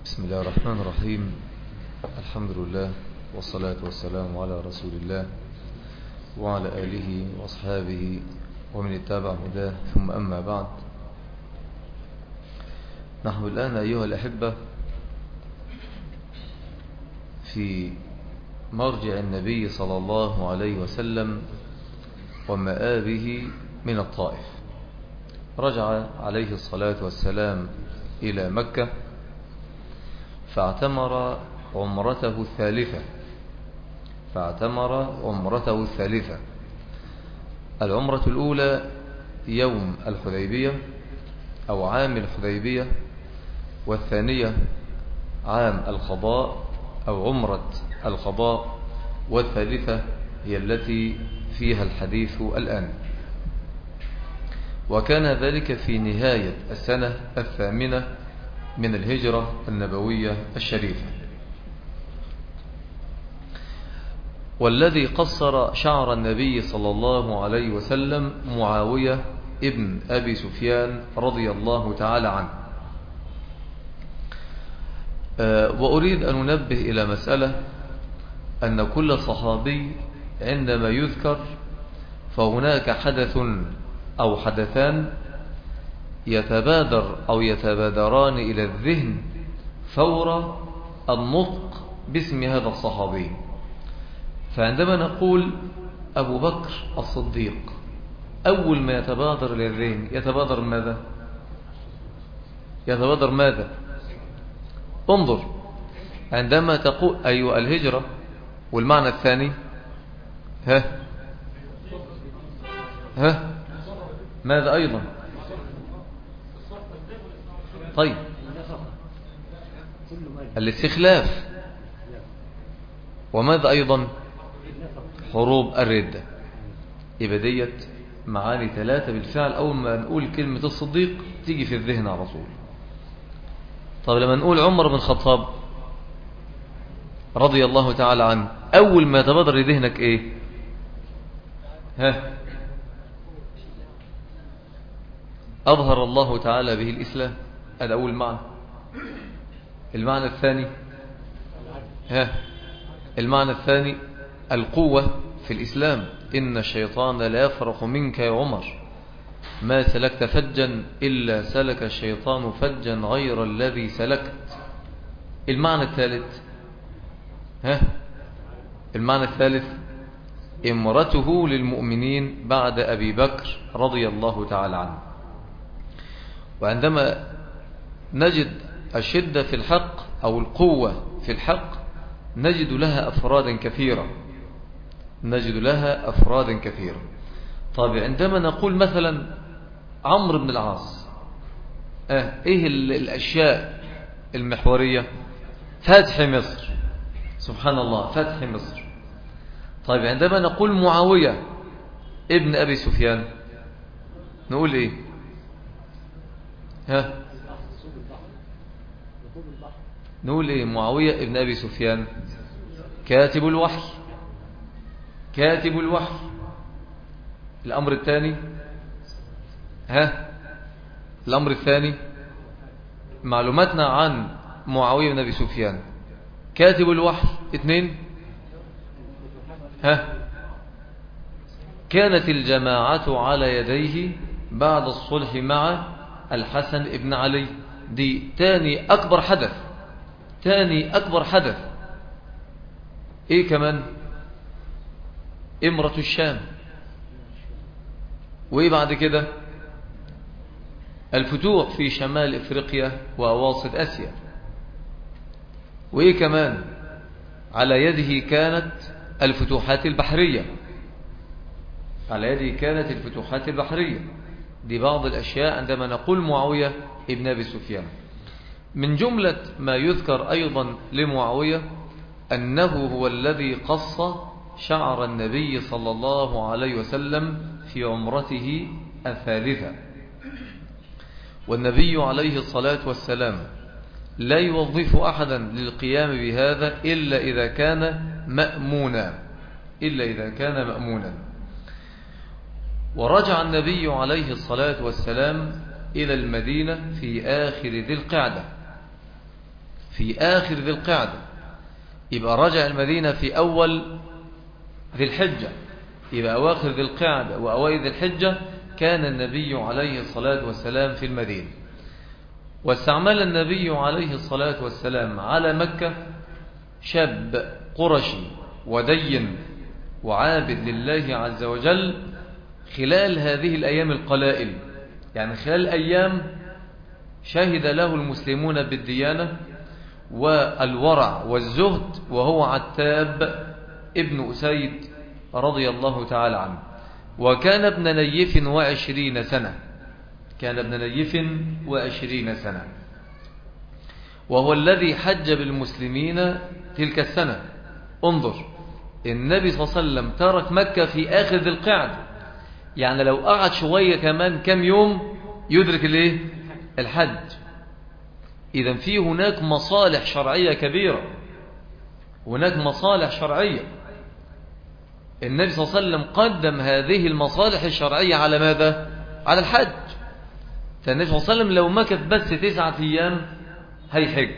بسم الله الرحمن الرحيم. الحمد لله والصلاة والسلام على رسول الله وعلى آله وأصحابه ومن اتبع هداه، ثم أما بعد. نحن الآن أيها الأحبة في مرجع النبي صلى الله عليه وسلم ومآبه من الطائف. رجع عليه الصلاة والسلام إلى مكة فاعتمر عمرته الثالثة. العمرة الأولى يوم الحديبية أو عام الحديبية، والثانية عام القضاء أو عمرة القضاء، والثالثة هي التي فيها الحديث الآن. وكان ذلك في نهاية السنة 8 من الهجرة النبوية الشريفة. والذي قصر شعر النبي صلى الله عليه وسلم معاوية ابن أبي سفيان رضي الله تعالى عنه. وأريد أن ننبه إلى مسألة، أن كل صحابي عندما يذكر فهناك حدث أو حدثان يتبادر أو يتبادران إلى الذهن فور النطق باسم هذا الصحابي. فعندما نقول أبو بكر الصديق، أول ما يتبادر إلى الذهن يتبادر ماذا؟ انظر، عندما تقول أيوة الهجرة، والمعنى الثاني ماذا أيضا؟ طيب، الاستخلاف، وماذا أيضا؟ حروب الردة. يبقى ديت معاني 3 بالفعل. أول ما نقول كلمة الصديق تيجي في الذهن على طول. طب لما نقول عمر بن الخطاب رضي الله تعالى عنه، أول ما يتبادر لذهنك إيه؟ أظهر الله تعالى به الإسلام، هذا أول معنى. المعنى الثاني المعنى الثاني القوة في الإسلام. إن الشيطان لا يفرق منك يا عمر، ما سلكت فجا إلا سلك الشيطان فجا غير الذي سلكت. المعنى الثالث المعنى الثالث امرته للمؤمنين بعد أبي بكر رضي الله تعالى عنه. وعندما نجد الشدة في الحق أو القوة في الحق نجد لها أفرادا كثيرة. طيب عندما نقول مثلا عمرو بن العاص، ايه الأشياء المحورية؟ فتح مصر، سبحان الله، فتح مصر. طيب عندما نقول معاوية ابن أبي سفيان نقول ايه؟ نقول ايه؟ معاوية ابن أبي سفيان كاتب الوحي. الأمر الثاني معلوماتنا عن معاوية بن أبي سفيان كاتب الوحي. 2 كانت الجماعة على يديه بعد الصلح مع الحسن ابن علي. دي تاني أكبر حدث. إيه كمان؟ إمرة الشام. وإيه بعد كده؟ الفتوح في شمال إفريقيا وأواسط آسيا. وإيه كمان؟ على يده كانت الفتوحات البحرية. دي بعض الأشياء عندما نقول معاوية ابن أبي سفيان. من جملة ما يذكر أيضا لمعاوية أنه هو الذي قص شعر النبي صلى الله عليه وسلم في عمرته الثالثة. والنبي عليه الصلاة والسلام لا يوظف أحدا للقيام بهذا إلا إذا كان مأمونا. ورجع النبي عليه الصلاة والسلام إلى المدينة في آخر ذي القعدة في آخر ذي القعدة، يبقى رجع المدينة في أول ذي الحجة، يبقى أواخر ذي القعدة وأوائل ذي الحجة كان النبي عليه الصلاة والسلام في المدينة. واستعمل النبي عليه الصلاة والسلام على مكة شاب قرشي ودين وعابد لله عز وجل خلال هذه الأيام القلائل، يعني خلال أيام شهد له المسلمون بالديانة والورع والزهد، وهو عتاب ابن أسيد رضي الله تعالى عنه. وكان ابن نيف 20 سنة، كان ابن نيف 20 سنة، وهو الذي حج بالمسلمين تلك السنة. انظر، النبي صلى الله عليه وسلم ترك مكة في آخر ذي القعدة، يعني لو قعد شوية كمان كم يوم يدرك الايه؟ الحج. إذا في هناك مصالح شرعية كبيرة، هناك مصالح شرعية. النبي صلى الله عليه وسلم قدم هذه المصالح الشرعية على ماذا؟ على الحج. فالنبي صلى الله عليه وسلم لو مكث بس 9 أيام هيحج،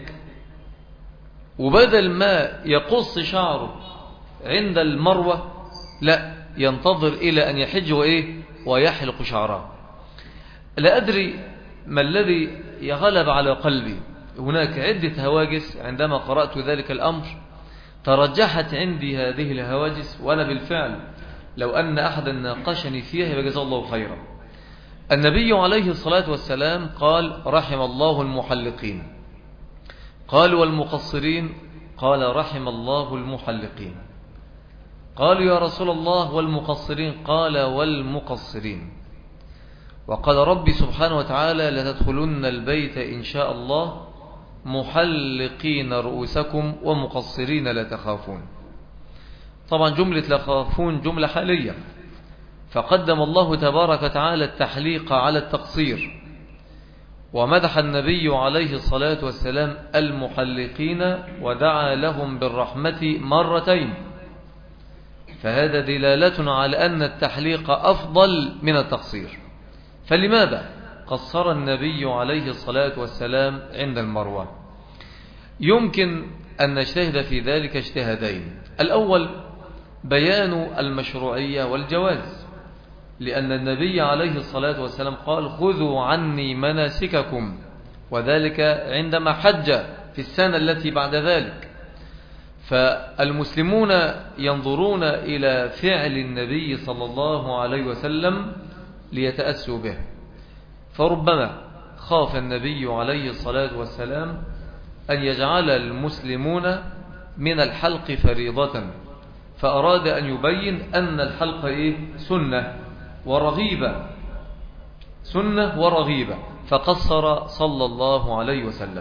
وبدل ما يقص شعره عند المروة لا، ينتظر إلى أن يحج ويحلق شعره. لا أدري ما الذي يغلب على قلبي، هناك عدة هواجس عندما قرأت ذلك الأمر ترجحت عندي هذه الهواجس، وأنا بالفعل لو أن أحدا ناقشني فيها فجزاه الله خيرا. النبي عليه الصلاة والسلام قال: رحم الله المحلقين. قال: والمقصرين؟ قال: رحم الله المحلقين. قالوا: يا رسول الله والمقصرين؟ قال: والمقصرين. وقال ربي سبحانه وتعالى: لتدخلن البيت إن شاء الله محلقين رؤوسكم ومقصرين لا تخافون. طبعا جملة لا تخافون جملة حالية، فقدم الله تبارك وتعالى التحليق على التقصير، ومدح النبي عليه الصلاة والسلام المحلقين ودعا لهم بالرحمة مرتين، فهذا دلالة على أن التحليق أفضل من التقصير. فلماذا قصر النبي عليه الصلاة والسلام عند المروة؟ يمكن أن نجتهد في ذلك اجتهادين. الأول بيان المشروعية والجواز، لأن النبي عليه الصلاة والسلام قال: خذوا عني مناسككم، وذلك عندما حج في السنة التي بعد ذلك. فالمسلمون ينظرون إلى فعل النبي صلى الله عليه وسلم ليتأسوا به، فربما خاف النبي عليه الصلاة والسلام أن يجعل المسلمون من الحلق فريضة، فأراد أن يبين أن الحلق سنة ورغيبة، سنة ورغيبة، فقصر صلى الله عليه وسلم.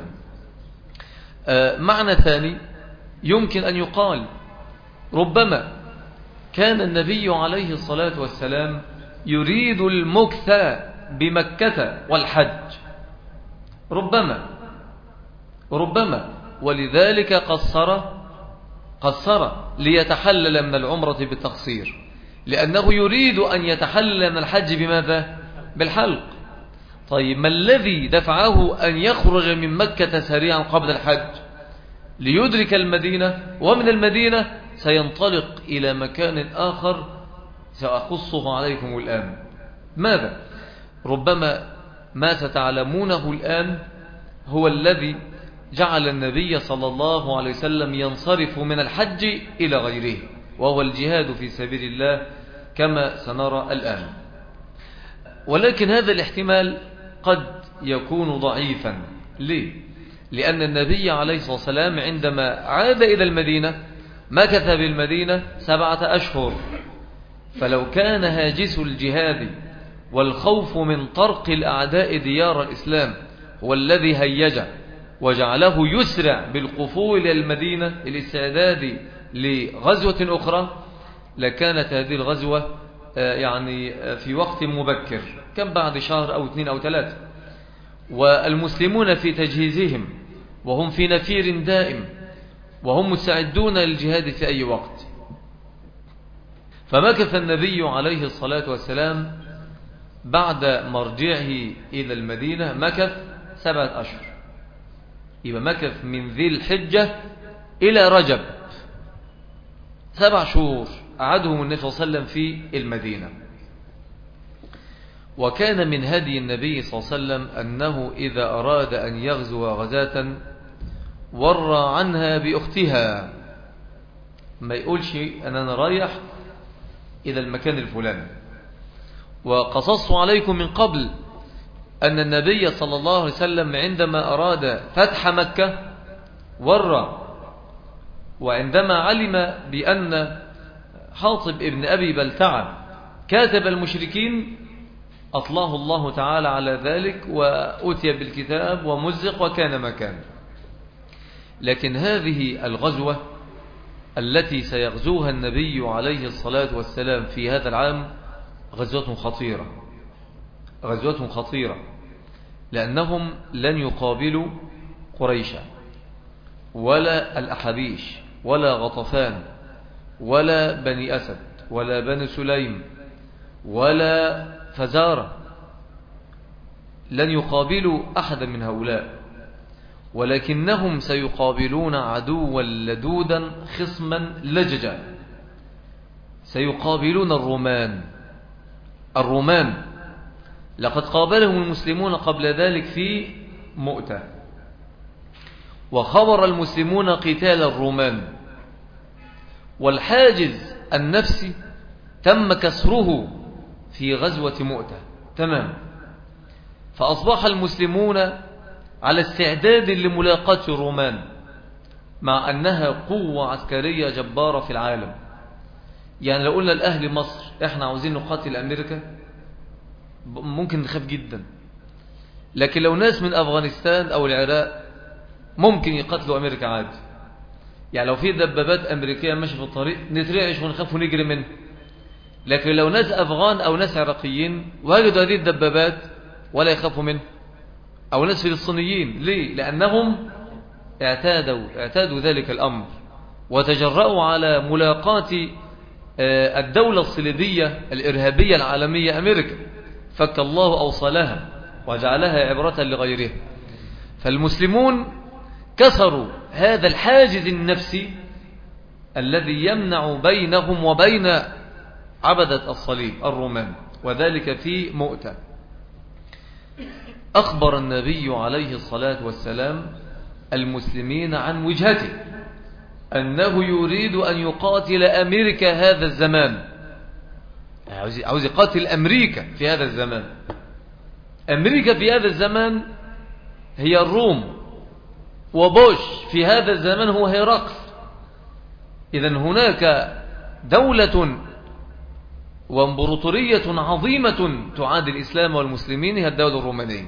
معنى ثاني يمكن أن يقال: ربما كان النبي عليه الصلاة والسلام يريد المكث بمكة والحج، ربما ولذلك قصر ليتحلل من العمرة بالتقصير، لأنه يريد أن يتحلل من الحج بماذا؟ بالحلق. طيب ما الذي دفعه أن يخرج من مكة سريعا قبل الحج؟ ليدرك المدينة، ومن المدينة سينطلق إلى مكان آخر سأقصه عليكم الآن. ماذا؟ ربما ما ستعلمونه الآن هو الذي جعل النبي صلى الله عليه وسلم ينصرف من الحج إلى غيره، وهو الجهاد في سبيل الله كما سنرى الآن. ولكن هذا الاحتمال قد يكون ضعيفا. ليه؟ لأن النبي عليه الصلاة والسلام عندما عاد إلى المدينة مكث بالمدينة 7 أشهر، فلو كان هاجس الجهاد والخوف من طرق الأعداء ديار الإسلام هو الذي هيج وجعله يسرع بالقفول إلى المدينة الاستعداد لغزوة أخرى، لكانت هذه الغزوة يعني في وقت مبكر، كم بعد شهر أو 2 أو 3، والمسلمون في تجهيزهم وهم في نفير دائم، وهم مستعدون للجهاد في أي وقت. فمكث النبي عليه الصلاة والسلام بعد مرجعه إلى المدينة مكث 7 أشهر، يبقى مكث من ذي الحجة إلى رجب 7 شهور قعدهم النبي صلى الله عليه وسلم في المدينة. وكان من هدي النبي صلى الله عليه وسلم أنه إذا أراد أن يغزو غزاة ورى عنها بأختها، ما يقولش أنا رايح إلى المكان الفلاني. وقصصت عليكم من قبل أن النبي صلى الله عليه وسلم عندما أراد فتح مكة ورى، وعندما علم بأن حاطب ابن أبي بلتعة كاتب المشركين أطلاه الله تعالى على ذلك وأتي بالكتاب ومزق وكان مكان. لكن هذه الغزوة التي سيغزوها النبي عليه الصلاة والسلام في هذا العام غزوة خطيرة، غزوة خطيرة، لأنهم لن يقابلوا قريشا ولا الأحابيش ولا غطفان ولا بني أسد ولا بني سليم ولا فزارة، لن يقابلوا أحدا من هؤلاء، ولكنهم سيقابلون عدوا لدودا خصما لججا، سيقابلون الرومان. لقد قابلهم المسلمون قبل ذلك في مؤتة، وخبر المسلمون قتال الرومان، والحاجز النفسي تم كسره في غزوة مؤتة تمام. فأصبح المسلمون على استعداد لملاقاة الرومان، مع أنها قوة عسكرية جبارة في العالم. يعني لو قلنا لأهل مصر إحنا عاوزين نقاتل أمريكا ممكن نخاف جدا، لكن لو ناس من أفغانستان أو العراق ممكن يقاتلوا أمريكا عادي. يعني لو في دبابات أمريكية ماشية في الطريق نترعش ونخاف ونجري منه، لكن لو ناس أفغان أو ناس عراقيين وجدوا هذه الدبابات ولا يخافوا منه، أو ناس فلسطينيين. ليه؟ لأنهم اعتادوا ذلك الأمر وتجرأوا على ملاقاة الدولة الصليبية الإرهابية العالمية أمريكا، فك الله أوصالها وجعلها عبرة لغيرها. فالمسلمون كسروا هذا الحاجز النفسي الذي يمنع بينهم وبين عبدة الصليب الرومان، وذلك في مؤتة. أخبر النبي عليه الصلاة والسلام المسلمين عن وجهته أنه يريد أن يقاتل أمريكا هذا الزمان، عاوز يقاتل أمريكا في هذا الزمان. أمريكا في هذا الزمان هي الروم، وبوش في هذا الزمان هو هرقل. إذن هناك دولة وامبراطورية عظيمة تعادي الإسلام والمسلمين، هي الدولة الرومانية.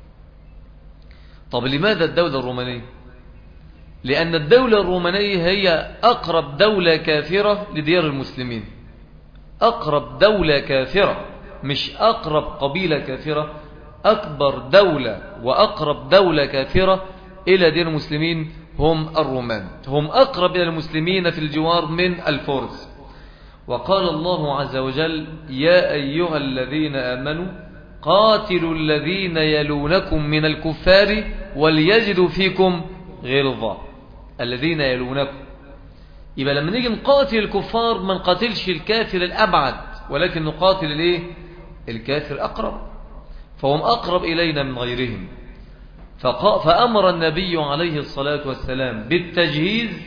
طب لماذا الدولة الرومانية؟ لأن الدولة الرومانية هي أقرب دولة كافرة لديار المسلمين، أقرب دولة كافرة، مش أقرب قبيلة كافرة، أكبر دولة وأقرب دولة كافرة إلى ديار المسلمين هم الرومان، هم أقرب إلى المسلمين في الجوار من الفرس. وقال الله عز وجل: يا أيها الذين آمنوا قاتلوا الذين يلونكم من الكفار وليجدوا فيكم غلظة. الذين يلونكم، يبقى لما نيجي نقاتل الكفار ما نقاتلش الكافر الأبعد، ولكن نقاتل الايه؟ الكافر أقرب، فهم أقرب إلينا من غيرهم. فأمر النبي عليه الصلاة والسلام بالتجهيز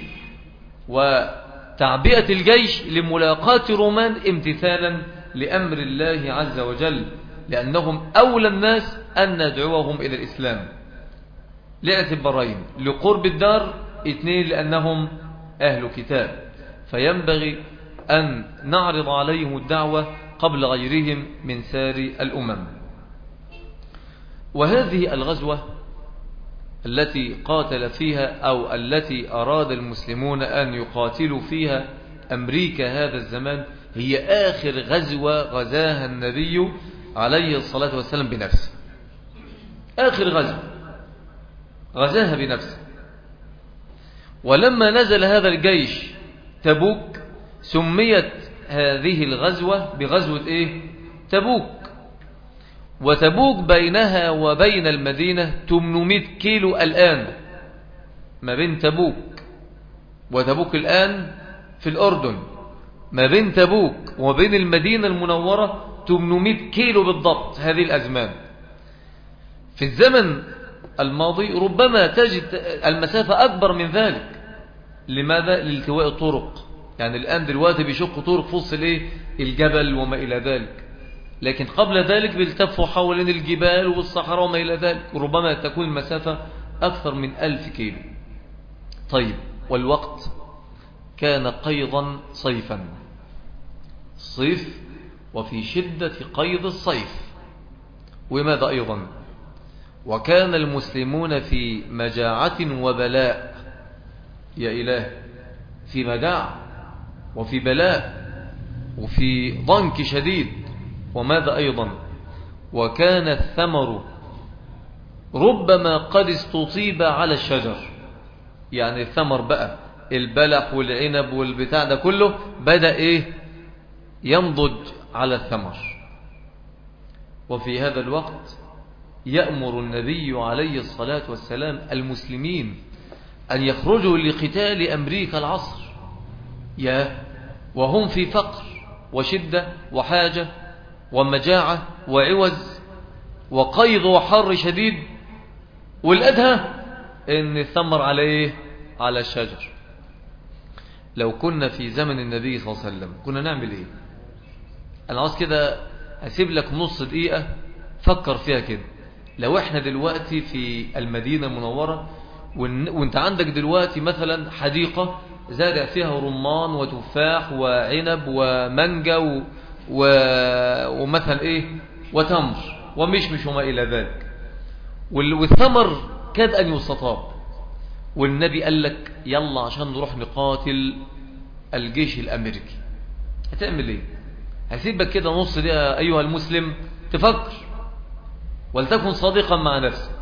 وتعبئة الجيش لملاقاة رومان امتثالا لأمر الله عز وجل، لأنهم أولى الناس أن ندعوهم إلى الإسلام لاعتبارين: لقرب الدار، 2 لأنهم أهل كتاب، فينبغي أن نعرض عليهم الدعوة قبل غيرهم من سائر الأمم. وهذه الغزوة التي قاتل فيها أو التي أراد المسلمون أن يقاتلوا فيها أمريكا هذا الزمان هي آخر غزوة غزاها النبي عليه الصلاة والسلام بنفسه، آخر غزوة غزاها بنفسه. ولما نزل هذا الجيش تبوك سميت هذه الغزوة بغزوة إيه؟ تبوك. وتبوك بينها وبين المدينة 800 كيلو الآن، ما بين تبوك وتبوك الآن في الأردن، ما بين تبوك وما بين المدينة المنورة 800 كيلو بالضبط. هذه الأزمان في الزمن الماضي ربما تجد المسافة أكبر من ذلك. لماذا؟ لالتواء الطرق. يعني الآن دلوقتي بيشقوا طرق في وسط الجبل وما إلى ذلك، لكن قبل ذلك بيلتفوا حوالين الجبال والصحراء وما إلى ذلك، ربما تكون المسافة أكثر من 1000 كيلو. طيب، والوقت كان قيضا صيفا، صيف وفي شدة قيض الصيف. وماذا أيضا؟ وكان المسلمون في مجاعة وبلاء. يا إله، في مجاعة وفي بلاء وفي ضنك شديد. وماذا أيضا؟ وكان الثمر ربما قد استطيب على الشجر. يعني الثمر بقى، البلح والعنب والبتاع ده كله بدأ ينضج على الثمر. وفي هذا الوقت يأمر النبي عليه الصلاة والسلام المسلمين أن يخرجوا لقتال أمريكا العصر، وهم في فقر وشدة وحاجة ومجاعة وعوز وقيض وحر شديد، والأدهى إن الثمر على على الشجر. لو كنا في زمن النبي صلى الله عليه وسلم كنا نعمل إيه؟ أنا عاوز كده أسيب لك نص دقيقة فكر فيها كده. لو إحنا دلوقتي في المدينة المنورة وانت عندك دلوقتي مثلا حديقة زارع فيها رمان وتفاح وعنب ومانجا ومثلا وتمر ومشمش وما إلى ذلك، والثمر كاد أن يستطاب، والنبي قال لك يلا عشان نروح نقاتل الجيش الأمريكي، هتعمل ايه؟ هسيبك كده نص دقيقة أيها المسلم تفكر، ولتكن صادقا مع نفسك.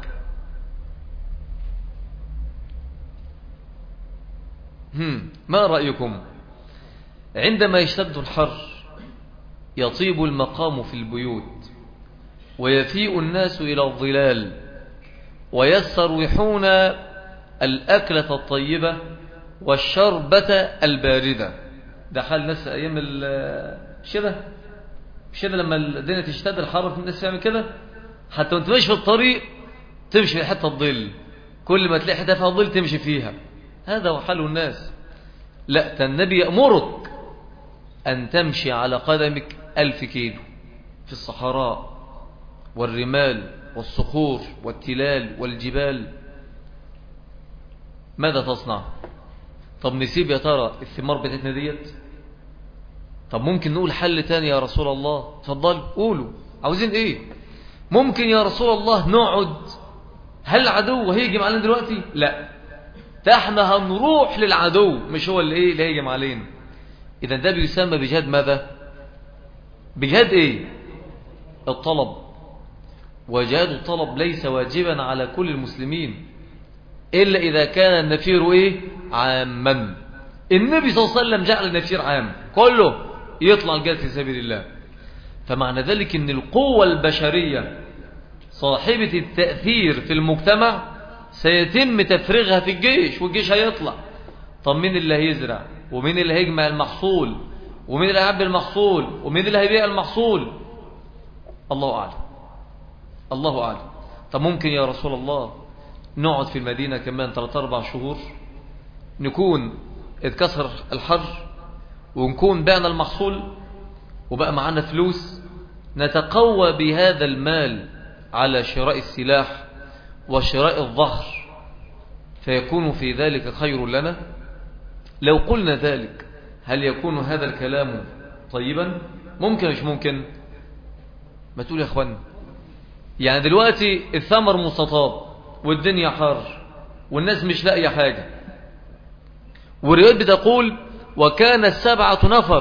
ما رأيكم عندما يشتد الحر يطيب المقام في البيوت ويفيء الناس إلى الظلال ويستروحون الأكلة الطيبة والشربة الباردة؟ ده حال ناس أيام الشتاء. لما الدنيا تشتد الحر الناس تعمل كده، حتى وانت ماشي في الطريق تمشي في حتة الظل، كل ما تلاقي حتة فيها ظل تمشي فيها. هذا هو حال الناس. لا، النبي يأمرك أن تمشي على قدمك 1000 كيلو في الصحراء والرمال والصخور والتلال والجبال. ماذا تصنع؟ طب نسيب يا ترى الثمار بتاعتنا ديت؟ طب ممكن نقول حل تاني يا رسول الله؟ تفضل قولوا، عاوزين ايه؟ ممكن يا رسول الله نقعد؟ هل العدو هيجي علينا دلوقتي؟ لا، احنا هنروح للعدو، مش هو اللي هيجي علينا. اذا ده بيسمى بجهاد ماذا؟ بجهاد الطلب. وجهاد الطلب ليس واجبا على كل المسلمين إلا إذا كان النفير عاما. النبي صلى الله عليه وسلم جعل النفير عام، كله يطلع الجهاد في سبيل الله. فمعنى ذلك أن القوة البشرية صاحبة التأثير في المجتمع سيتم تفريغها في الجيش، والجيش هيطلع. طب مين اللي هيزرع؟ ومين اللي هيجمع المحصول؟ ومين اللي هيعبي المحصول؟ ومين اللي هيبيع المحصول؟ الله أعلم، الله أعلم. طب ممكن يا رسول الله نقعد في المدينة كمان 3-4 شهور، نكون اتكسر الحر ونكون بعنا المحصول وبقى معنا فلوس نتقوى بهذا المال على شراء السلاح وشراء الظهر، فيكون في ذلك خير لنا؟ لو قلنا ذلك هل يكون هذا الكلام طيبا؟ ممكن مش ممكن؟ ما تقول يا اخوان. يعني دلوقتي الثمر مستطاب والدنيا حار والناس مش لاقيه حاجة، والروايات بتقول وكان 7 نفر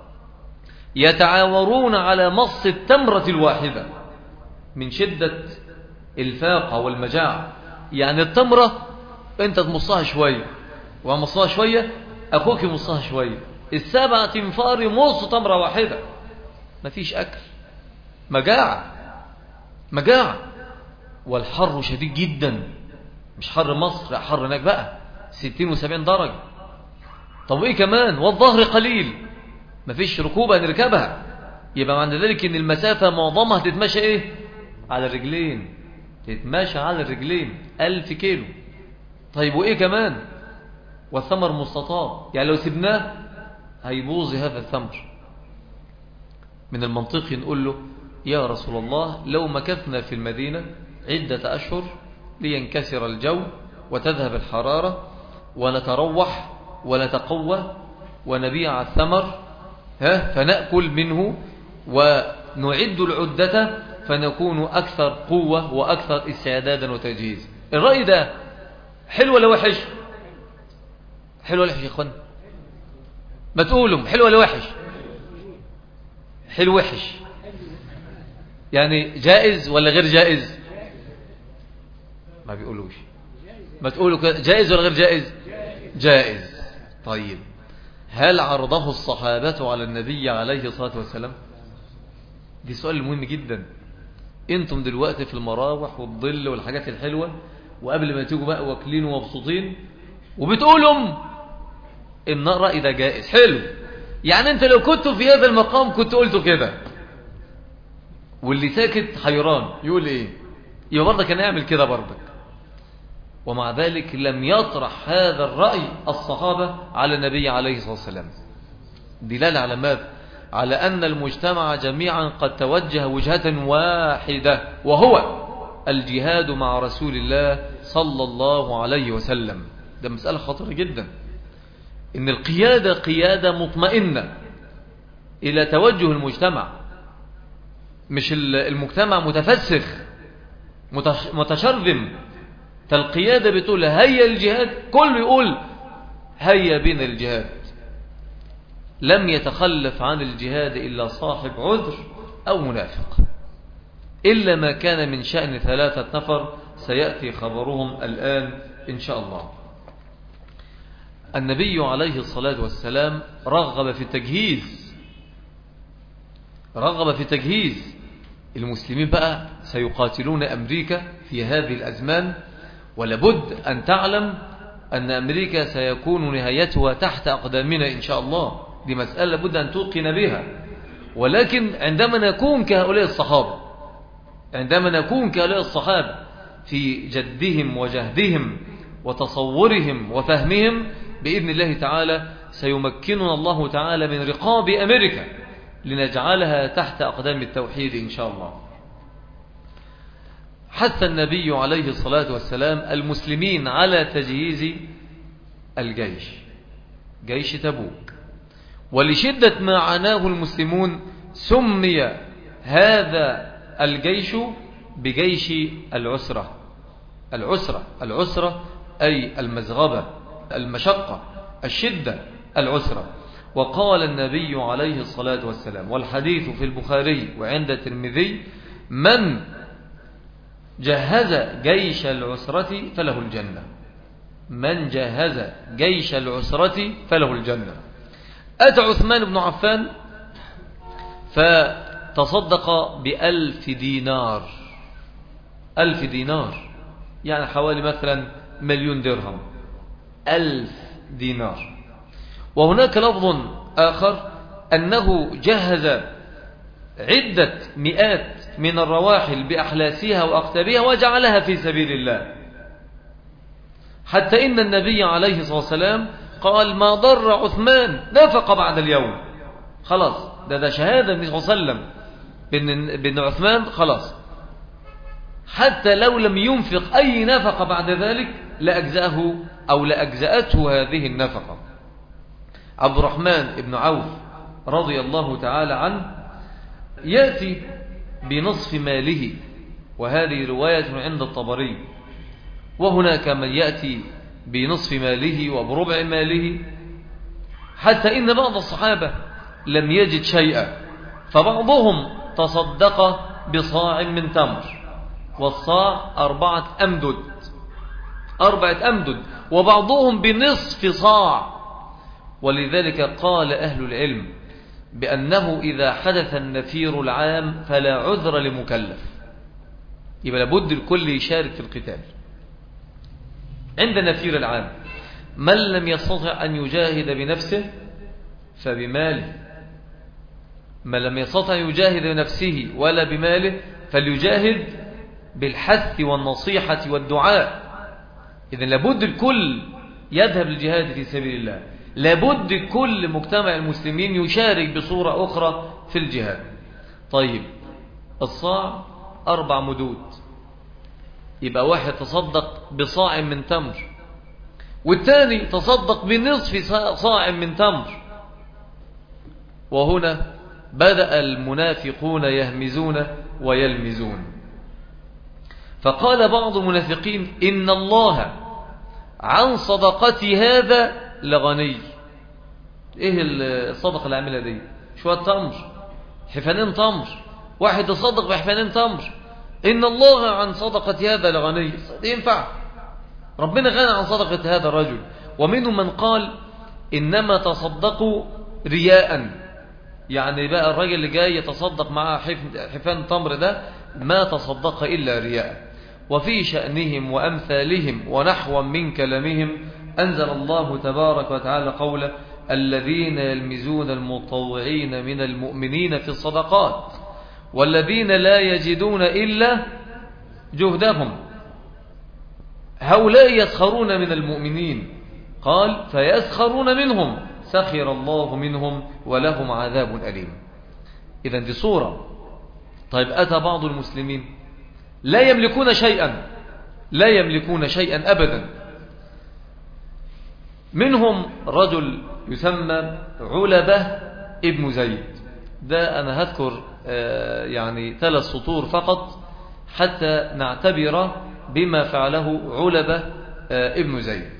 يتعاورون على مص التمرة الواحدة من شدة الفاقة والمجاعة. يعني التمرة انت تمصها شوية ومصها شوية، اخوك يمصها شوية، 7 تنفار يمصوا تمرة واحدة، مفيش اكل، مجاعة، والحر شديد جدا. مش حر مصر، لا حر هناك بقى 60 و70 درجة. طب وإيه كمان؟ والظهر قليل، مفيش ركوبة نركبها، يبقى معنى ذلك إن المسافة معظمها تتمشى إيه؟ على الرجلين، تتمشى على الرجلين 1000 كيلو. طيب وإيه كمان؟ والثمر مستطاب، يعني لو سبناه هيبوظ هذا الثمر. من المنطقي نقول له يا رسول الله لو مكثنا في المدينة عدة أشهر لينكسر الجو وتذهب الحرارة ونتروح ونتقوى ونبيع الثمر فنأكل منه ونعد العدة فنكون أكثر قوة وأكثر استعدادا وتجهيز. الرأي ده حلو ولا وحش؟ حلو ولا وحش يا اخوان؟ ما تقولوا حلو ولا وحش؟ حلو وحش يعني جائز ولا غير جائز؟ ما بيقولوش. ما تقولوا جائز ولا غير جائز؟ جائز. طيب هل عرضه الصحابة على النبي عليه الصلاة والسلام؟ دي سؤال مهم جدا. انتم دلوقتي في المراوح والظل والحاجات الحلوة، وقبل ما تيجوا بقى واكلين ومبسوطين وبتقولوا ان الرأي ده جائز. حلو، يعني انت لو كنت في هذا المقام كنت قلته كده، واللي ساكت حيران يقول ايه؟ يبقى برضك انا اعمل كده برضك. ومع ذلك لم يطرح هذا الرأي الصحابة على النبي عليه الصلاة والسلام. دلالة على ماذا؟ على أن المجتمع جميعا قد توجه وجهة واحدة، وهو الجهاد مع رسول الله صلى الله عليه وسلم. ده مسألة خطيرة جدا، إن القيادة قيادة مطمئنة إلى توجه المجتمع، مش المجتمع متفسخ متشرذم. فالقيادة بتقول هيا الجهاد، كل يقول هيا بنا الجهاد. لم يتخلف عن الجهاد إلا صاحب عذر أو منافق، إلا ما كان من شأن 3 نفر سيأتي خبرهم الآن إن شاء الله. النبي عليه الصلاة والسلام رغب في التجهيز، رغب في تجهيز المسلمين. بقى سيقاتلون أمريكا في هذه الأزمان، ولابد أن تعلم أن أمريكا سيكون نهايتها تحت أقدامنا إن شاء الله. دي مسألة لابد أن توقن بها. ولكن عندما نكون كهؤلاء الصحابة، عندما نكون كهؤلاء الصحابة في جدهم وجهدهم وتصورهم وفهمهم، بإذن الله تعالى سيمكننا الله تعالى من رقاب أمريكا لنجعلها تحت أقدام التوحيد إن شاء الله. حث النبي عليه الصلاة والسلام المسلمين على تجهيز الجيش، جيش تبوك. ولشدة ما عاناه المسلمون سمي هذا الجيش بجيش العسرة. العسرة أي المزغبة، المشقة، الشدة، العسرة. وقال النبي عليه الصلاة والسلام، والحديث في البخاري وعند الترمذي: من جهز جيش العسرة فله الجنة. من جهز جيش العسرة فله الجنة. أتى عثمان بن عفان فتصدق ب1000 دينار. 1000 دينار يعني حوالي مثلا 1,000,000 درهم. 1000 دينار. وهناك لفظ آخر أنه جهز عدة مئات من الرواحل بأحلاسها وأقتابها وجعلها في سبيل الله، حتى إن النبي عليه الصلاة والسلام قال: ما ضر عثمان نفق بعد اليوم. خلاص، ده شهادة النبي صلى الله عليه وسلم بأن عثمان خلاص حتى لو لم ينفق أي نفقة بعد ذلك لأجزأه أو لأجزأته هذه النفقة. عبد الرحمن بن عوف رضي الله تعالى عنه يأتي بنصف ماله، وهذه رواية عند الطبري. وهناك من يأتي بنصف ماله وبربع ماله، حتى إن بعض الصحابة لم يجد شيئا، فبعضهم تصدق بصاع من تمر، والصاع 4 أمدد، 4 أمدد، وبعضهم بنصف صاع. ولذلك قال أهل العلم بأنه إذا حدث النفير العام فلا عذر لمكلف، يبقى لابد الكل يشارك في القتال. عند نفير العام. من لم يستطع أن يجاهد بنفسه فبماله، من لم يستطع أن يجاهد بنفسه ولا بماله فليجاهد بالحث والنصيحة والدعاء. إذن لابد الكل يذهب للجهاد في سبيل الله، لابد كل مجتمع المسلمين يشارك بصورة أخرى في الجهاد. طيب الصاع 4 مدود، يبقى واحد تصدق بصاع من تمر، والثاني تصدق بنصف صاع من تمر. وهنا بدأ المنافقون يهمزون ويلمزون، فقال بعض المنافقين إن الله عن صدقتي هذا لغني. ايه الصدقة اللي عملها دي؟ شوية تمر، حفانين تمر، واحد يصدق بحفانين تمر، إن الله عن صدقة هذا لغني. ينفع؟ ربنا غنى عن صدقة هذا الرجل. ومنهم من قال إنما تصدقوا رياء، يعني بقى الرجل اللي جاي يتصدق معه حفان تمر ده ما تصدق إلا رياء. وفي شأنهم وأمثالهم ونحو من كلامهم أنزل الله تبارك وتعالى قوله الذين يلمزون المطوعين من المؤمنين في الصدقات والذين لا يجدون إلا جهدهم هؤلاء يسخرون من المؤمنين، قال فيسخرون منهم سخر الله منهم ولهم عذاب أليم. إذن دي صورة. طيب أتى بعض المسلمين لا يملكون شيئا، لا يملكون شيئا أبدا. منهم رجل يسمى علبة ابن زيد، ده أنا هذكر يعني 3 سطور فقط حتى نعتبر بما فعله علبة ابن زيد.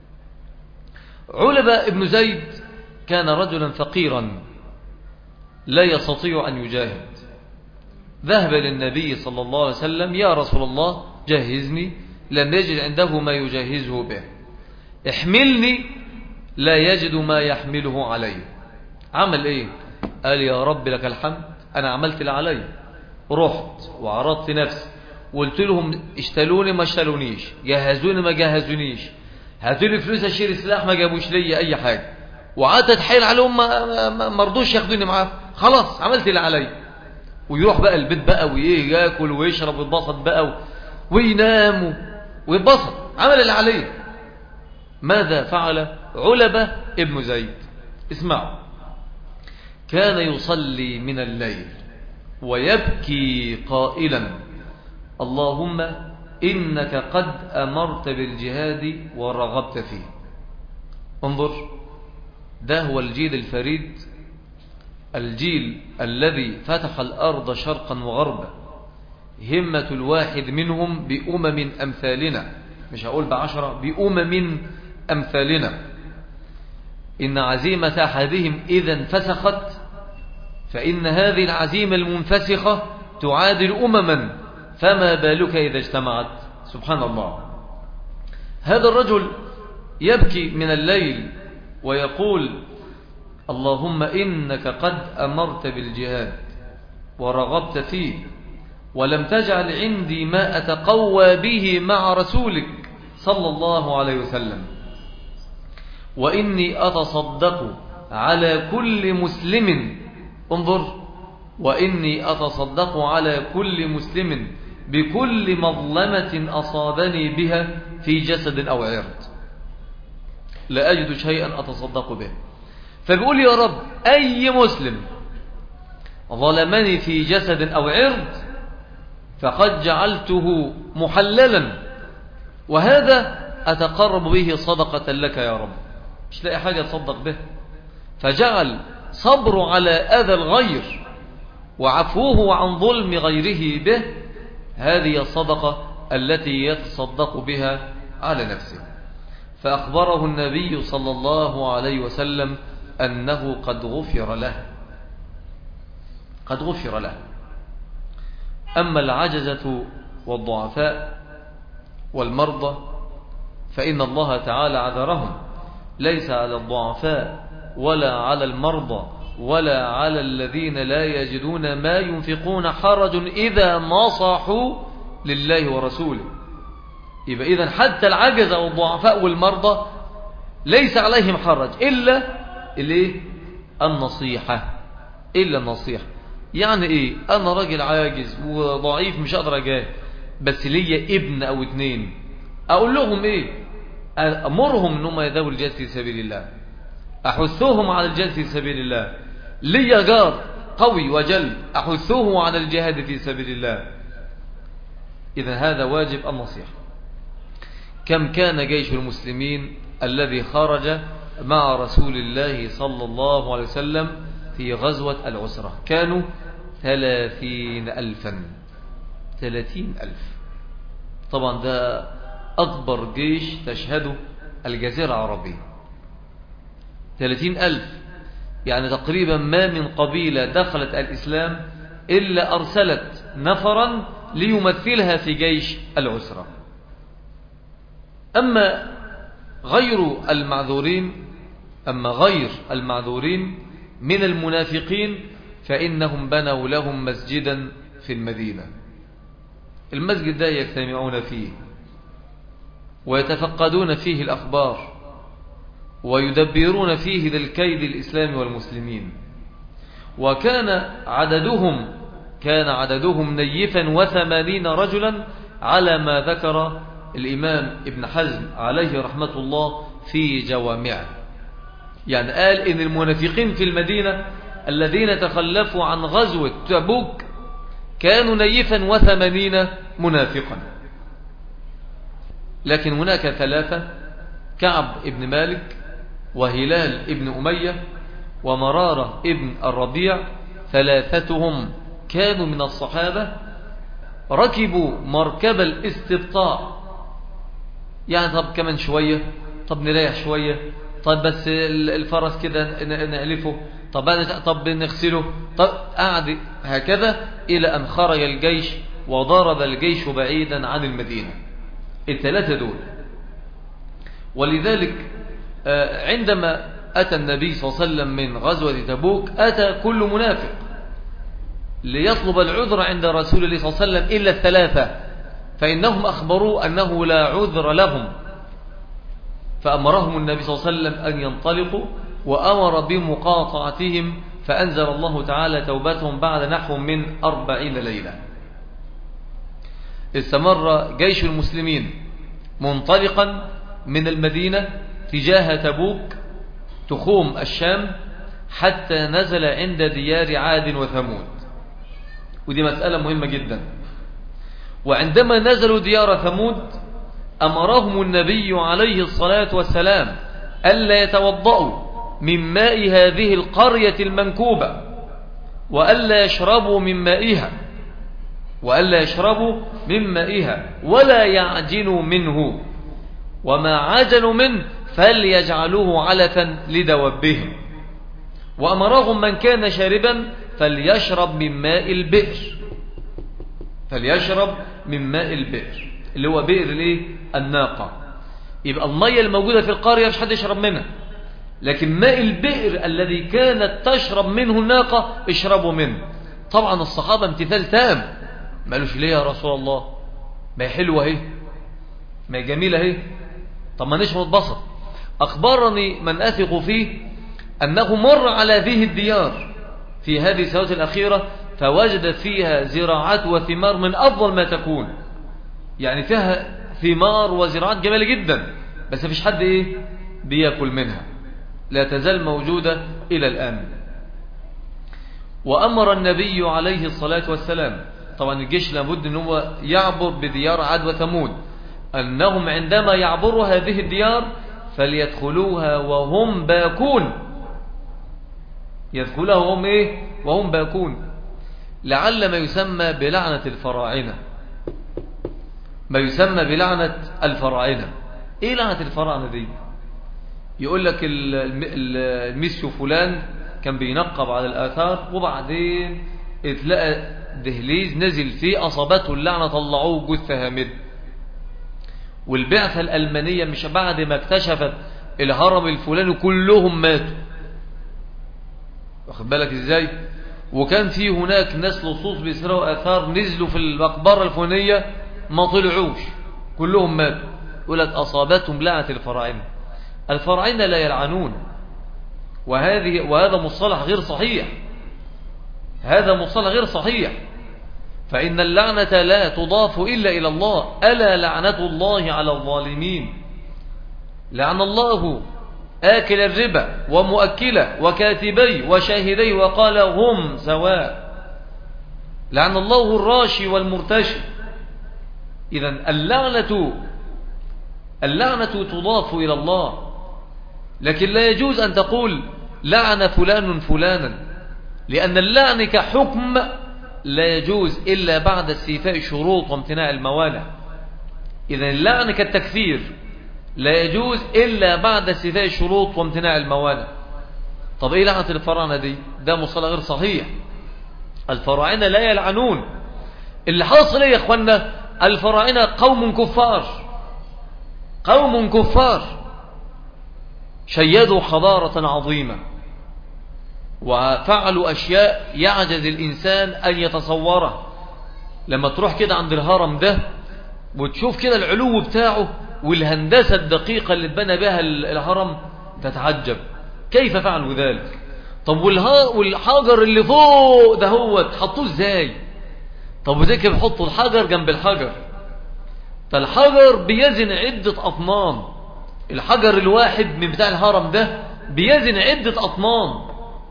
علبة ابن زيد كان رجلا فقيرا لا يستطيع أن يجاهد، ذهب للنبي صلى الله عليه وسلم يا رسول الله جهزني، لم يجد عنده ما يجهزه به، احملني، لا يجد ما يحمله عليه. عمل ايه؟ قال يا رب لك الحمد، انا عملت اللي علي، رحت وعرضت نفسي وقلت لهم اشتلوني ما اشتلونيش، جهزوني ما جهزونيش، هاتوا لي فلوس اشتري سلاح ما جابوش لي اي حاجه، وقعدت اتحايل عليهم ما رضوش ياخدوني معاهم، خلاص عملت اللي علي. ويروح بقى البيت بقى وايه، ياكل ويشرب ويتبسط بقى وينام ويتبسط، عمل اللي عليه. ماذا فعل علبة ابن زيد؟ اسمعوا. كان يصلي من الليل ويبكي قائلا اللهم إنك قد أمرت بالجهاد ورغبت فيه. انظر، ده هو الجيل الفريد، الجيل الذي فتح الأرض شرقا وغربا. همة الواحد منهم بأمم أمثالنا، مش هقول ب10، بأمم أمثالنا. إن عزيمة أحدهم إذا انفسخت فإن هذه العزيمة المنفسخة تعادل أمما، فما بالك إذا اجتمعت. سبحان الله. هذا الرجل يبكي من الليل ويقول اللهم إنك قد أمرت بالجهاد ورغبت فيه ولم تجعل عندي ما أتقوى به مع رسولك صلى الله عليه وسلم، وإني أتصدق على كل مسلم، انظر، وإني أتصدق على كل مسلم بكل مظلمة أصابني بها في جسد أو عرض، لا أجد شيئا أتصدق به. فبيقول يا رب أي مسلم ظلمني في جسد أو عرض فقد جعلته محللا، وهذا أتقرب به صدقة لك يا رب، مش لاقي حاجة تصدق به. فجعل صبره على أذى الغير وعفوه عن ظلم غيره به هذه الصدقة التي يتصدق بها على نفسه. فأخبره النبي صلى الله عليه وسلم أنه قد غفر له، قد غفر له. أما العجزة والضعفاء والمرضى فإن الله تعالى عذرهم، ليس على الضعفاء ولا على المرضى ولا على الذين لا يجدون ما ينفقون حرج إذا نصحوا لله ورسوله. يبقى إذن حتى العجز والضعفاء والمرضى ليس عليهم حرج إلا النصيحة. إلا النصيحة. يعني إيه؟ أنا راجل عاجز وضعيف مش أقدر أجاه، بس ليا ابن أو اتنين، أقول لهم إيه؟ أمرهم أنهم يذهبوا الجهاد في سبيل الله، أحثهم على الجهاد في سبيل الله. ليا جار قوي وجل، أحثه على الجهاد في سبيل الله. إذن هذا واجب النصيحة. كم كان جيش المسلمين الذي خرج مع رسول الله صلى الله عليه وسلم في غزوة العسرة؟ كانوا 30,000. 30,000. طبعا ده أكبر جيش تشهده الجزيرة العربية. 30,000 يعني تقريبا ما من قبيلة دخلت الإسلام إلا أرسلت نفرا ليمثلها في جيش العسرة. أما غير المعذورين من المنافقين فإنهم بنوا لهم مسجدا في المدينة. المسجد ده يجتمعون فيه ويتفقدون فيه الأخبار ويدبرون فيه للكيد الإسلام والمسلمين. وكان عددهم نيفا 80 رجلا على ما ذكر الإمام ابن حزم عليه رحمة الله في جوامعه. يعني قال إن المنافقين في المدينة الذين تخلفوا عن غزوة تبوك كانوا نيفا 80 منافقا. لكن هناك 3: كعب ابن مالك، وهلال ابن أمية، ومرارة ابن الربيع. 3 كانوا من الصحابة، ركبوا مركب الاستبطاء. يعني طب كمان شوية، طب نريح شوية، طب بس الفرس كده نألفه، طب نغسله، طب قعد هكذا إلى أن خرج الجيش وضرب الجيش بعيدا عن المدينة. 3 دول. ولذلك عندما أتى النبي صلى الله عليه وسلم من غزوة تبوك أتى كل منافق ليطلب العذر عند رسول الله صلى الله عليه وسلم إلا 3، فإنهم أخبروا أنه لا عذر لهم، فأمرهم النبي صلى الله عليه وسلم أن ينطلقوا وأمر بمقاطعتهم، فأنزل الله تعالى توبتهم بعد نحو من 40 ليلة. استمر جيش المسلمين منطلقا من المدينة تجاه تبوك تخوم الشام حتى نزل عند ديار عاد وثمود. ودي مسألة مهمة جدا. وعندما نزلوا ديار ثمود أمرهم النبي عليه الصلاة والسلام ألا يتوضأوا من ماء هذه القرية المنكوبة، وألا يشربوا من مائها ولا يعجنوا منه، وما عجنوا منه فليجعلوه علفا لدوابهم. وأمرهم من كان شاربا فليشرب من ماء البئر، اللي هو بئر الناقة. يبقى المية الموجودة في القرية مش حد يشرب منها، لكن ماء البئر الذي كانت تشرب منه الناقة اشربوا منه. طبعا الصحابة امتثال تام، ما قالوش ليه يا رسول الله، ما هي حلوة اهي، ما هي جميلة اهي، طب ما نشرب بصر. أخبرني من أثق فيه أنه مر على هذه الديار في هذه السنوات الأخيرة فوجد فيها زراعات وثمار من أفضل ما تكون، يعني فيها ثمار وزراعات جميلة جدا، بس مفيش حد بيأكل منها، لا تزال موجودة إلى الآن. وأمر النبي عليه الصلاة والسلام، طبعا الجيش لابد أنه يعبر بديار عاد وثمود، أنهم عندما يعبروا هذه الديار فليدخلوها وهم باكون، يدخلوها وهم باكون، لعل ما يسمى بلعنة الفراعنة. ايه لعنة الفراعنة دي؟ يقول لك الميسيو فلان كان بينقب على الآثار، وبعدين اتلقى دهليز نزل فيه أصابته اللعنة، طلعوه جثة هامد. والبعثة الألمانية مش بعد ما اكتشفت الهرم الفلاني كلهم ماتوا، واخد بالك ازاي؟ وكان في هناك ناس لصوص بيسرقوا آثار نزلوا في المقبرة الفلانية ما طلعوش، كلهم ماتوا، يقول لك أصابتهم لعنة الفراعنة. الفراعنة لا يلعنون، وهذا مصطلح غير صحيح، هذا مصطلح غير صحيح. فإن اللعنة لا تضاف إلا إلى الله. ألا لعنة الله على الظالمين. لعن الله آكل الربا ومؤكله وكاتبي وشاهدي وقال هم سواء. لعن الله الراشي والمرتشي. إذن اللعنة تضاف إلى الله، لكن لا يجوز أن تقول لعن فلان فلانا، لأن اللعن كحكم لا يجوز إلا بعد استيفاء الشروط وامتناع الموانع. إذن اللعن كالتكفير لا يجوز إلا بعد استيفاء الشروط وامتناع الموانع. طب إيه لعنة الفراعنة دي؟ ده مصطلح غير صحيح. الفراعنة لا يلعنون. اللي حاصل يا إخوانا، الفراعنة قوم كفار، قوم كفار شيدوا حضارة عظيمة، وفعلوا أشياء يعجز الإنسان أن يتصورها. لما تروح كده عند الهرم ده وتشوف كده العلو بتاعه والهندسة الدقيقة اللي اتبنى بها الهرم، تتعجب كيف فعلوا ذلك. طب والحجر اللي فوق ده هو حطوه ازاي؟ طب وزي كده بيحطوا الحجر جنب الحجر، ده الحجر بيزن عدة أطنان. الحجر الواحد من بتاع الهرم ده بيزن عدة أطنان،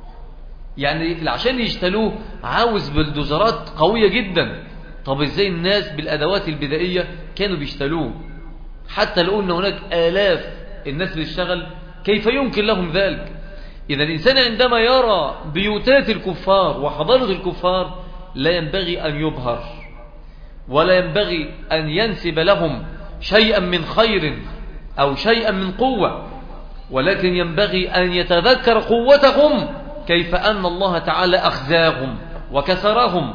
يعني عشان يشتلوه عاوز بلدوزرات قوية جدا. طب ازاي الناس بالأدوات البدائية كانوا بيشتلوه؟ حتى لو أن هناك آلاف الناس بتشتغل، كيف يمكن لهم ذلك؟ إذا الإنسان عندما يرى بيوتات الكفار وحضارة الكفار لا ينبغي أن يبهر، ولا ينبغي أن ينسب لهم شيئا من خير أو شيئا من قوة، ولكن ينبغي أن يتذكر قوتهم، كيف أن الله تعالى أخزاهم وكسرهم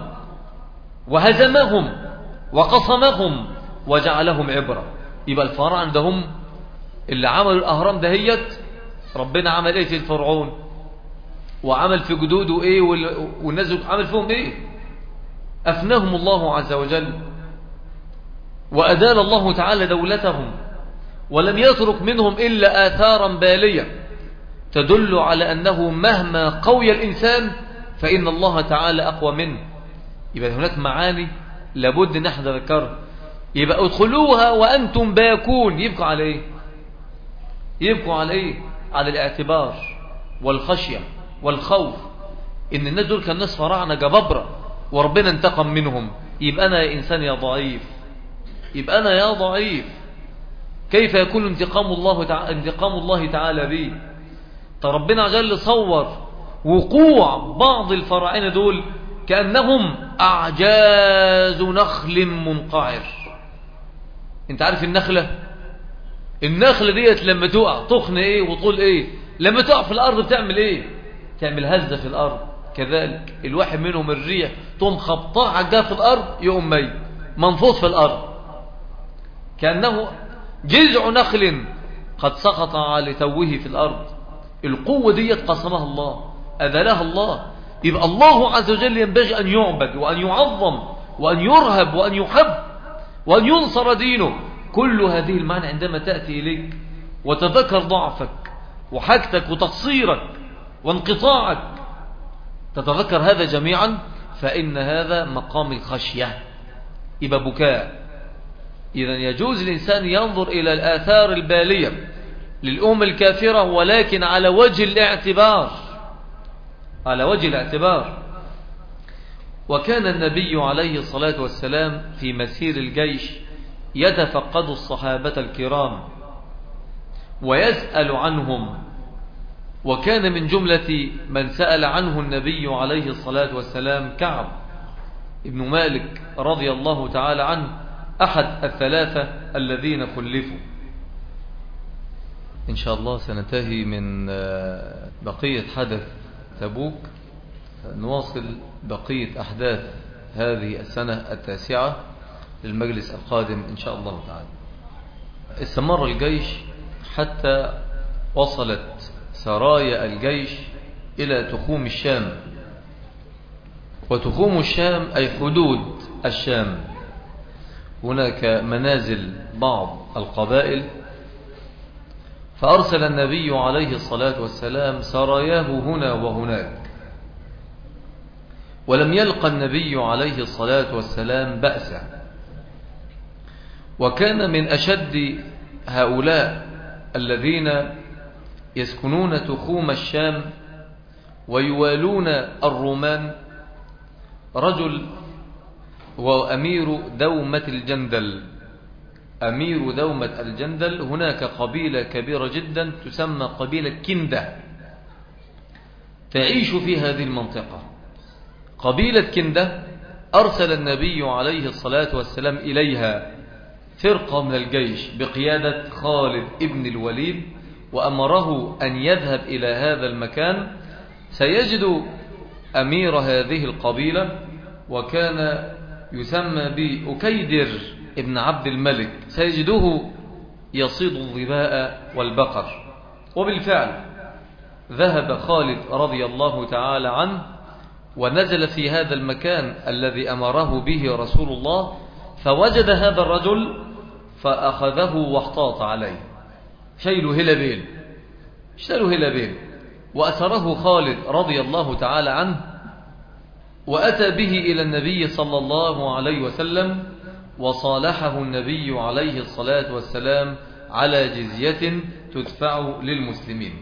وهزمهم وقصمهم وجعلهم عبرة. يبقى الفراعنة ده هم اللي عملوا الأهرام دهيت. ربنا عمل ايه في الفرعون؟ وعمل في جدوده ايه؟ والناس عمل فيهم ايه؟ أفناهم الله عز وجل، وأدال الله تعالى دولتهم، ولم يترك منهم إلا آثارا بالية تدل على أنه مهما قوي الإنسان فإن الله تعالى أقوى منه. يبقى هناك معاني لابد أن احنا نذكرها. يبقى ادخلوها وأنتم باكون. يبقوا على ايه؟ يبقوا على ايه؟ على الاعتبار والخشية والخوف. إن الناس دول كان ناس فراعنة جبابرة وربنا انتقم منهم. يبقى أنا يا إنسان يا ضعيف، يبقى أنا يا ضعيف، كيف يكون انتقام الله تعالى بي؟ فربنا جل صور وقوع بعض الفراعنة دول كأنهم أعجاز نخل منقعر. انت عارف النخلة ديت لما تقع تخن ايه وطول ايه؟ لما تقع في الأرض بتعمل ايه؟ تعمل هزة في الأرض. كذلك الواحد منهم الريح تقوم خبطاه عجاه في الأرض يقوم ميت منفوض في الأرض، كأنه جذع نخل قد سقط على توه في الأرض. القوة ديت قسمها الله، أذلها الله. يبقى الله عز وجل ينبغي أن يعبد وأن يعظم وأن يرهب وأن يحب وأن ينصر دينه. كل هذه المعنى عندما تأتي إليك وتذكر ضعفك وحاجتك وتقصيرك وانقطاعك، تتذكر هذا جميعا، فإن هذا مقام الخشية. يبقى بكاء. إذن يجوز الإنسان ينظر إلى الآثار البالية للأمة الكافرة، ولكن على وجه الاعتبار، على وجه الاعتبار. وكان النبي عليه الصلاة والسلام في مسير الجيش يتفقد الصحابة الكرام ويسأل عنهم، وكان من جملة من سأل عنه النبي عليه الصلاة والسلام كعب ابن مالك رضي الله تعالى عنه، أحد الثلاثة الذين خلفوا. إن شاء الله سننتهي من بقية حدث تبوك، نواصل بقية أحداث هذه السنة التاسعة للمجلس القادم إن شاء الله تعالى. استمر الجيش حتى وصلت سرايا الجيش إلى تخوم الشام، وتخوم الشام أي حدود الشام. هناك منازل بعض القبائل، فأرسل النبي عليه الصلاة والسلام سراياه هنا وهناك، ولم يلقى النبي عليه الصلاة والسلام بأسا. وكان من أشد هؤلاء الذين يسكنون تخوم الشام ويوالون الرومان رجل هو أمير دومة الجندل. أمير دومة الجندل، هناك قبيلة كبيرة جدا تسمى قبيلة كندة تعيش في هذه المنطقة. قبيلة كندة أرسل النبي عليه الصلاة والسلام إليها فرقة من الجيش بقيادة خالد ابن الوليد، وأمره أن يذهب إلى هذا المكان. سيجد أمير هذه القبيلة وكان يسمى بأكيدر ابن عبد الملك، سيجده يصيد الظباء والبقر. وبالفعل ذهب خالد رضي الله تعالى عنه ونزل في هذا المكان الذي أمره به رسول الله، فوجد هذا الرجل فأخذه واحتاط عليه، شيله هلبين، وأسره خالد رضي الله تعالى عنه وأتى به إلى النبي صلى الله عليه وسلم، وصالحه النبي عليه الصلاة والسلام على جزية تدفع للمسلمين.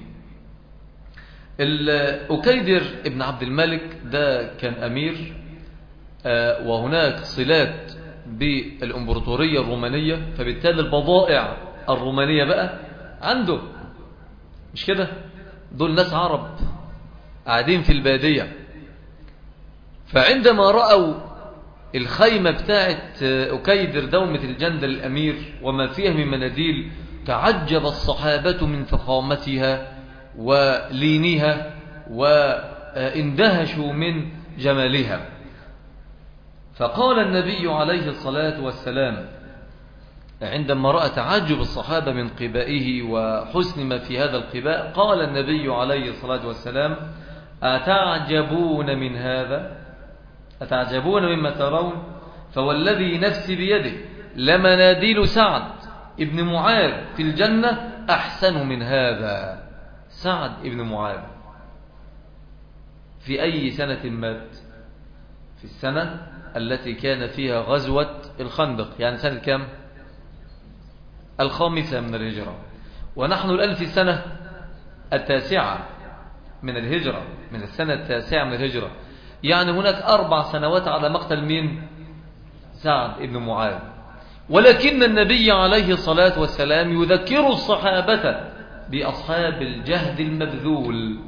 أكيدر ابن عبد الملك ده كان أمير، وهناك صلات بالإمبراطورية الرومانية، فبالتالي البضائع الرومانية بقى عنده، مش كده؟ دول ناس عرب قاعدين في البادية، فعندما رأوا الخيمة بتاعت أكيدر دومة الجندل الأمير وما فيها من مناديل، تعجب الصحابة من فخامتها ولينها واندهشوا من جمالها. فقال النبي عليه الصلاة والسلام عندما رأى تعجب الصحابة من قبائه وحسن ما في هذا القباء، قال النبي عليه الصلاة والسلام: أتعجبون من هذا؟ أتعجبون مما ترون؟ فوالذي نفسي بيده لمناديل سعد ابن معاذ في الجنة أحسن من هذا. سعد ابن معاذ في أي سنة مات؟ في السنة التي كان فيها غزوة الخندق، يعني سنة كم؟ 5 من الهجرة، ونحن الآن في السنة 9 من الهجرة، من السنة 9 من الهجرة، يعني هناك 4 سنوات على مقتل مين؟ سعد ابن معاذ. ولكن النبي عليه الصلاة والسلام يذكر الصحابة بأصحاب الجهد المبذول.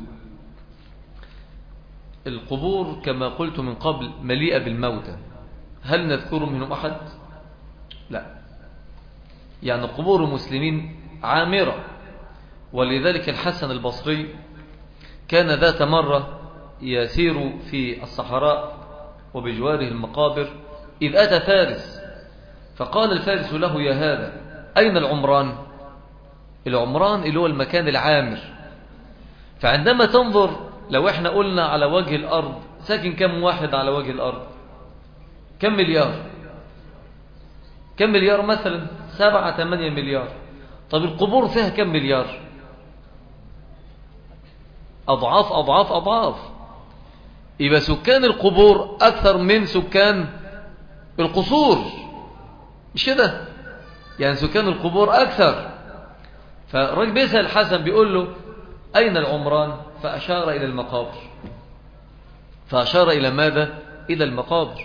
القبور كما قلت من قبل مليئة بالموتى، هل نذكر منهم أحد؟ لا، يعني قبور المسلمين عامرة. ولذلك الحسن البصري كان ذات مرة يسير في الصحراء وبجواره المقابر، إذ أتى فارس، فقال الفارس له: يا هذا، أين العمران؟ العمران اللي هو المكان العامر. فعندما تنظر، لو احنا قلنا على وجه الأرض ساكن كم واحد على وجه الأرض؟ كم مليار؟ كم مليار مثلا؟ 7-8 مليار. طب القبور فيها كم مليار؟ أضعاف أضعاف أضعاف. يبقى سكان القبور أكثر من سكان القصور، مش كده؟ يعني سكان القبور أكثر. فالراجل بيسأل الحسن بيقول له: أين العمران؟ فأشار إلى المقابر. فأشار إلى ماذا؟ إلى المقابر.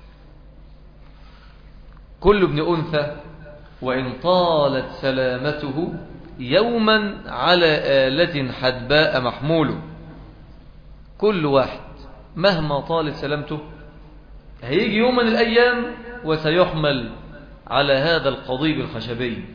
كل ابن أنثى وإن طالت سلامته يوما على آلة حدباء محمول. كل واحد مهما طالت سلامته هيجي يوم من الأيام وسيحمل على هذا القضيب الخشبي.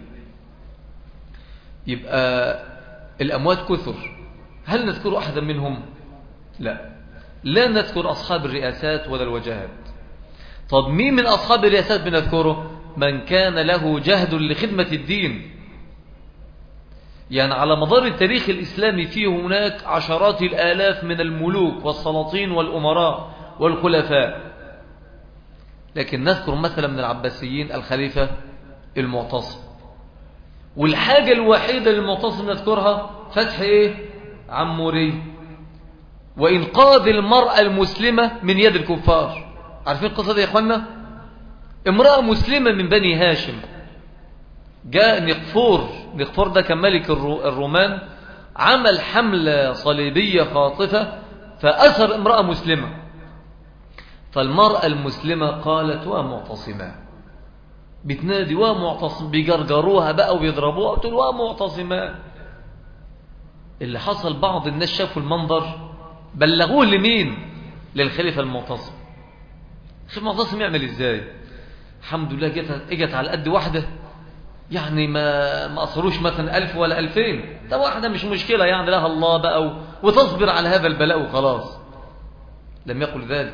يبقى الأموات كثر، هل نذكر أحدا منهم؟ لا نذكر أصحاب الرئاسات ولا الوجهات. طب مين من أصحاب الرئاسات بنذكره؟ من كان له جهد لخدمة الدين. يعني على مدار التاريخ الإسلامي فيه هناك عشرات الآلاف من الملوك والسلاطين والأمراء والخلفاء لكن نذكر مثلا من العباسيين الخليفة المعتصم، والحاجة الوحيدة للمعتصم نذكرها فتح عموري وإنقاذ المرأة المسلمة من يد الكفار. عارفين القصة دي يا إخوانا؟ امرأة مسلمة من بني هاشم، جاء نقفور ده كان ملك الرومان، عمل حملة صليبية خاطفة فأسر امرأة مسلمة، فالمرأة المسلمة قالت ومعتصمة، بتنادي ومعتصم، بيجرجروها بقى وبيضربوها، بتقول ومعتصمة. اللي حصل بعض الناس شافوا المنظر بلغوه لمين؟ للخليفة المعتصم. الخليفة المعتصم يعمل ازاي؟ الحمد لله اجت على قد واحدة، يعني ما أصروش مثلا 1000 ولا 2000، ده واحدة مش مشكلة يعني، لها الله بقى وتصبر على هذا البلاء وخلاص. لم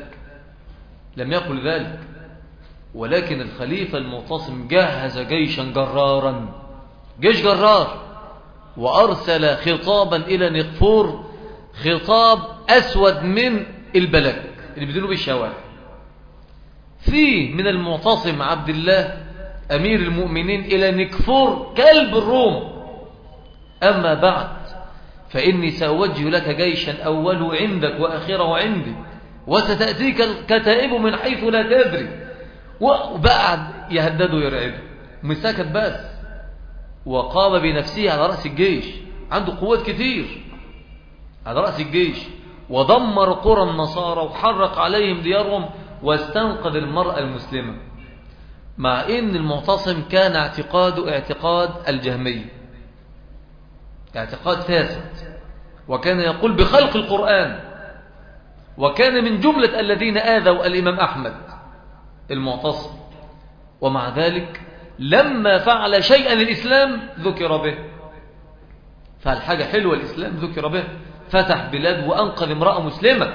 يقل ذلك، ولكن الخليفة المعتصم جهز جيشا جرارا، جيش جرار، وأرسل خطابا إلى نقفور، خطاب أسود من البلك اللي بيدلوا بالشوارع، فيه من المعتصم عبد الله أمير المؤمنين إلى نقفور كلب الروم: أما بعد فإني سأوجه لك جيشا أوله عندك وآخره عندي، وستأتيك الكتائب من حيث لا تدري. وبعد يهددوا يرعبوا، مسكت بس، وقام بنفسه على رأس الجيش، عنده قوات كتير على رأس الجيش، ودمر قرى النصارى وحرق عليهم ديارهم، واستنقذ المرأة المسلمة، مع ان المعتصم كان اعتقاده اعتقاد الجهمية، اعتقاد فاسد، وكان يقول بخلق القرآن، وكان من جملة الذين آذوا الإمام أحمد المعتصم. ومع ذلك لما فعل شيئا الإسلام ذكر به، فالحاجة حلوة الإسلام ذكر به، فتح بلاد وأنقذ امرأة مسلمة.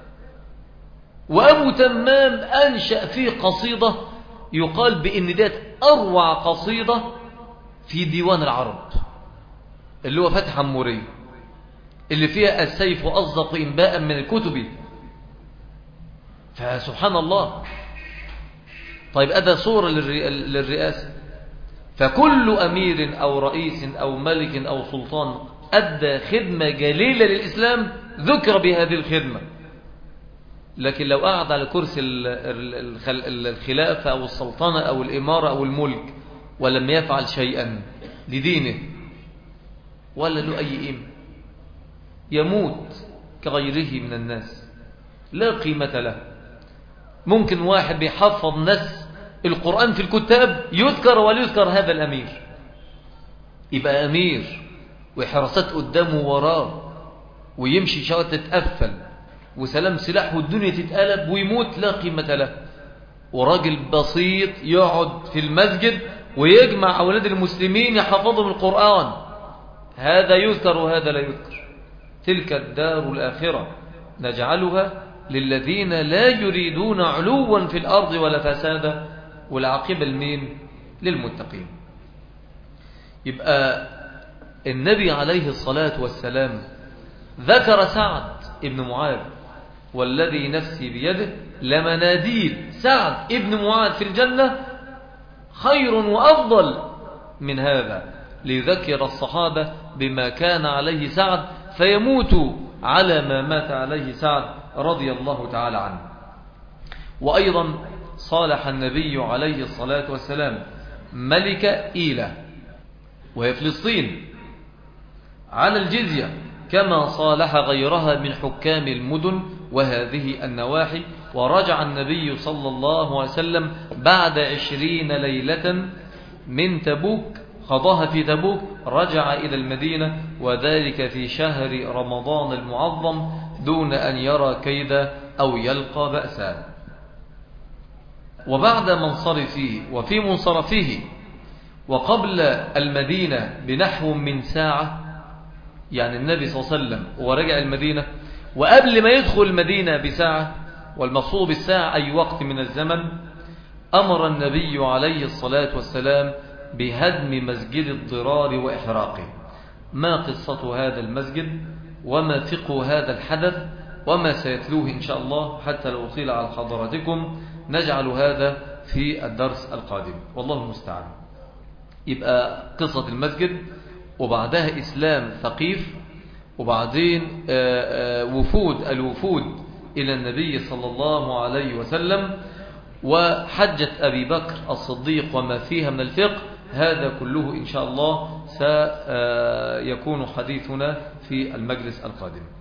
وأبو تمام أنشأ فيه قصيدة يقال بإن ديت أروع قصيدة في ديوان العرب، اللي هو فتح عموري، اللي فيها السيف أصدق إنباء من الكتب. فسبحان الله. طيب أدى صورة للرئاسة، فكل أمير أو رئيس أو ملك أو سلطان أدى خدمة جليلة للإسلام ذكر بهذه الخدمة. لكن لو قعد على كرسي الخلافة أو السلطنة أو الإمارة أو الملك ولم يفعل شيئا لدينه ولا له أي قيمة، يموت كغيره من الناس، لا قيمة له. ممكن واحد بيحفظ نص القرآن في الكتاب يذكر ولا يذكر هذا الأمير، يبقى أمير وحراسات قدامه وراه، ويمشي شوية تتقفل وسلام سلاح والدنيا تتقلب ويموت، لا قيمة له. وراجل بسيط يقعد في المسجد ويجمع أولاد المسلمين يحفظهم القرآن، هذا يذكر وهذا لا يذكر. تلك الدار الآخرة نجعلها للذين لا يريدون علوا في الأرض ولا فسادا، والعاقبة لمين؟ للمتقين. يبقى النبي عليه الصلاة والسلام ذكر سعد ابن معاذ، والذي نفسي بيده لمناديل سعد ابن معاذ في الجنة خير وأفضل من هذا، ليذكر الصحابة بما كان عليه سعد فيموت على ما مات عليه سعد رضي الله تعالى عنه. وأيضا صالح النبي عليه الصلاة والسلام ملك إيلة وهي فلسطين على الجزية، كما صالح غيرها من حكام المدن وهذه النواحي. ورجع النبي صلى الله عليه وسلم بعد 20 ليلة من تبوك، قضاها في تبوك، رجع إلى المدينة، وذلك في شهر رمضان المعظم، دون أن يرى كيدا أو يلقى بأسا. وبعد منصرفه وفي منصرفه وقبل المدينة بنحو من ساعة، يعني النبي صلى الله عليه وسلم ورجع المدينة وقبل ما يدخل المدينة بساعة، والمقصود بالساعة أي وقت من الزمن، أمر النبي عليه الصلاة والسلام بهدم مسجد الضرار وإحراقه. ما قصة هذا المسجد وما فقه هذا الحدث وما سيتلوه إن شاء الله، حتى لو أطيل على حضراتكم نجعل هذا في الدرس القادم، والله المستعان. يبقى قصة المسجد، وبعدها إسلام ثقيف، وبعدين الوفود إلى النبي صلى الله عليه وسلم، وحجة أبي بكر الصديق وما فيها من الفقه. هذا كله إن شاء الله سيكون حديثنا في المجلس القادم.